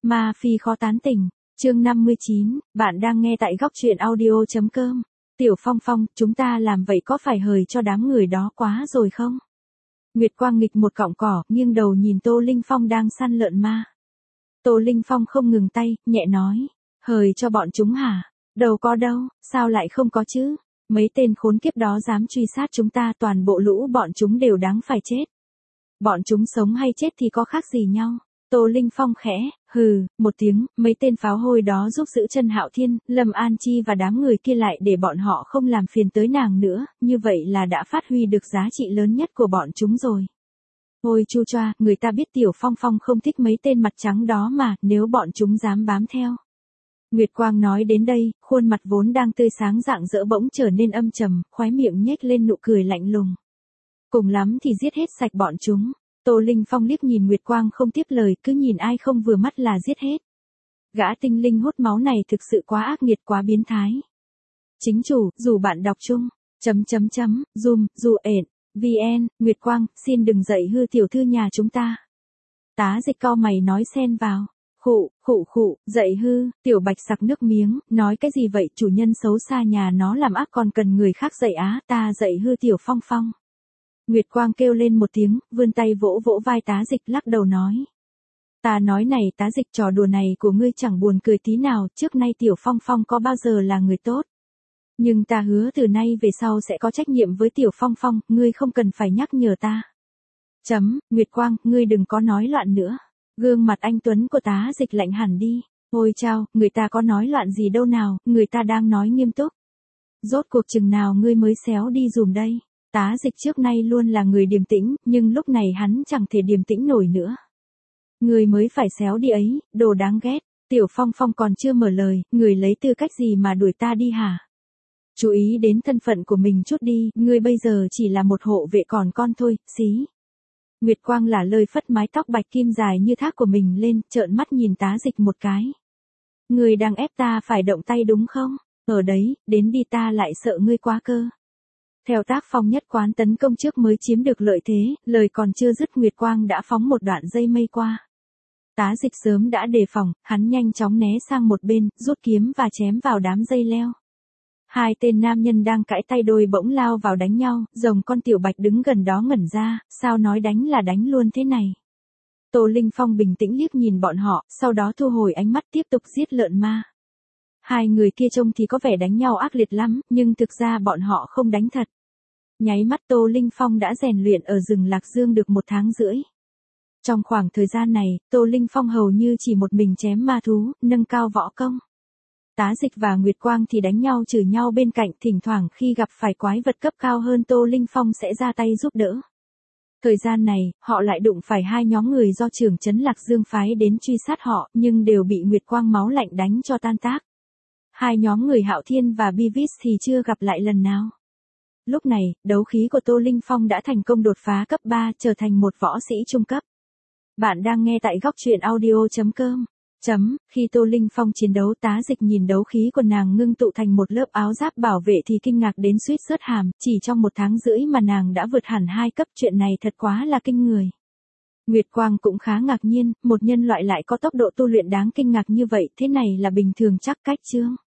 Ma Phi khó tán tỉnh, chương 59, bạn đang nghe tại góc truyện audio.com. Tiểu Phong Phong, chúng ta làm vậy có phải hời cho đám người đó quá rồi không? Nguyệt Quang nghịch một cọng cỏ, nghiêng đầu nhìn Tô Linh Phong đang săn lợn ma. Tô Linh Phong không ngừng tay, nhẹ nói, hời cho bọn chúng hả? Đâu có đâu, sao lại không có chứ? Mấy tên khốn kiếp đó dám truy sát chúng ta, toàn bộ lũ bọn chúng đều đáng phải chết. Bọn chúng sống hay chết thì có khác gì nhau? Tô Linh Phong khẽ, hừ, một tiếng, mấy tên pháo hôi đó giúp giữ chân Hạo Thiên, Lâm An Chi và đám người kia lại để bọn họ không làm phiền tới nàng nữa, như vậy là đã phát huy được giá trị lớn nhất của bọn chúng rồi. Ôi chu choa, người ta biết Tiểu Phong Phong không thích mấy tên mặt trắng đó mà, nếu bọn chúng dám bám theo. Nguyệt Quang nói đến đây, khuôn mặt vốn đang tươi sáng rạng rỡ bỗng trở nên âm trầm, khóe miệng nhếch lên nụ cười lạnh lùng. Cùng lắm thì giết hết sạch bọn chúng. Tô Linh Phong liếc nhìn Nguyệt Quang không tiếp lời, cứ nhìn ai không vừa mắt là giết hết. Gã tinh linh hút máu này thực sự quá ác nghiệt, quá biến thái. Chính chủ, dù bạn đọc chung, vn, Nguyệt Quang, xin đừng dạy hư tiểu thư nhà chúng ta. Tá Dịch cau mày nói xen vào. Khụ, dạy hư, Tiểu Bạch sặc nước miếng, nói cái gì vậy, chủ nhân xấu xa nhà nó làm ác còn cần người khác dạy á, ta dạy hư Tiểu Phong Phong. Nguyệt Quang kêu lên một tiếng, vươn tay vỗ vỗ vai Tá Dịch, lắc đầu nói. Ta nói này Tá Dịch, trò đùa này của ngươi chẳng buồn cười tí nào, trước nay Tiểu Phong Phong có bao giờ là người tốt. Nhưng ta hứa từ nay về sau sẽ có trách nhiệm với Tiểu Phong Phong, ngươi không cần phải nhắc nhở ta. Nguyệt Quang, ngươi đừng có nói loạn nữa. Gương mặt anh tuấn của Tá Dịch lạnh hẳn đi. Ôi chao, người ta có nói loạn gì đâu nào, người ta đang nói nghiêm túc. Rốt cuộc chừng nào ngươi mới xéo đi dùm đây. Tá Dịch trước nay luôn là người điềm tĩnh, nhưng lúc này hắn chẳng thể điềm tĩnh nổi nữa. Người mới phải xéo đi ấy, đồ đáng ghét. Tiểu Phong Phong còn chưa mở lời, người lấy tư cách gì mà đuổi ta đi hả? Chú ý đến thân phận của mình chút đi, ngươi bây giờ chỉ là một hộ vệ còn con thôi, xí. Nguyệt Quang lả lơi phất mái tóc bạch kim dài như thác của mình lên, trợn mắt nhìn Tá Dịch một cái. Ngươi đang ép ta phải động tay đúng không? Ở đấy, đến đi, ta lại sợ ngươi quá cơ. Theo tác phong nhất quán tấn công trước mới chiếm được lợi thế, lời còn chưa dứt Nguyệt Quang đã phóng một đoạn dây mây qua. Tá Dịch sớm đã đề phòng, hắn nhanh chóng né sang một bên, rút kiếm và chém vào đám dây leo. Hai tên nam nhân đang cãi tay đôi bỗng lao vào đánh nhau, rồng con Tiểu Bạch đứng gần đó ngẩn ra, sao nói đánh là đánh luôn thế này. Tô Linh Phong bình tĩnh liếc nhìn bọn họ, sau đó thu hồi ánh mắt tiếp tục giết lợn ma. Hai người kia trông thì có vẻ đánh nhau ác liệt lắm, nhưng thực ra bọn họ không đánh thật. Nháy mắt Tô Linh Phong đã rèn luyện ở rừng Lạc Dương được 1 tháng rưỡi. Trong khoảng thời gian này, Tô Linh Phong hầu như chỉ một mình chém ma thú, nâng cao võ công. Tá Dịch và Nguyệt Quang thì đánh nhau chửi nhau bên cạnh, thỉnh thoảng khi gặp phải quái vật cấp cao hơn Tô Linh Phong sẽ ra tay giúp đỡ. Thời gian này, họ lại đụng phải hai nhóm người do trưởng trấn Lạc Dương phái đến truy sát họ, nhưng đều bị Nguyệt Quang máu lạnh đánh cho tan tác. Hai nhóm người Hạo Thiên và Bivis thì chưa gặp lại lần nào. Lúc này, đấu khí của Tô Linh Phong đã thành công đột phá cấp 3, trở thành một võ sĩ trung cấp. Bạn đang nghe tại góc truyện audio.com. Khi Tô Linh Phong chiến đấu, Tá Dịch nhìn đấu khí của nàng ngưng tụ thành một lớp áo giáp bảo vệ thì kinh ngạc đến suýt rớt hàm, chỉ trong 1 tháng rưỡi mà nàng đã vượt hẳn 2 cấp, chuyện này thật quá là kinh người. Nguyệt Quang cũng khá ngạc nhiên, một nhân loại lại có tốc độ tu luyện đáng kinh ngạc như vậy, thế này là bình thường chắc cách chương.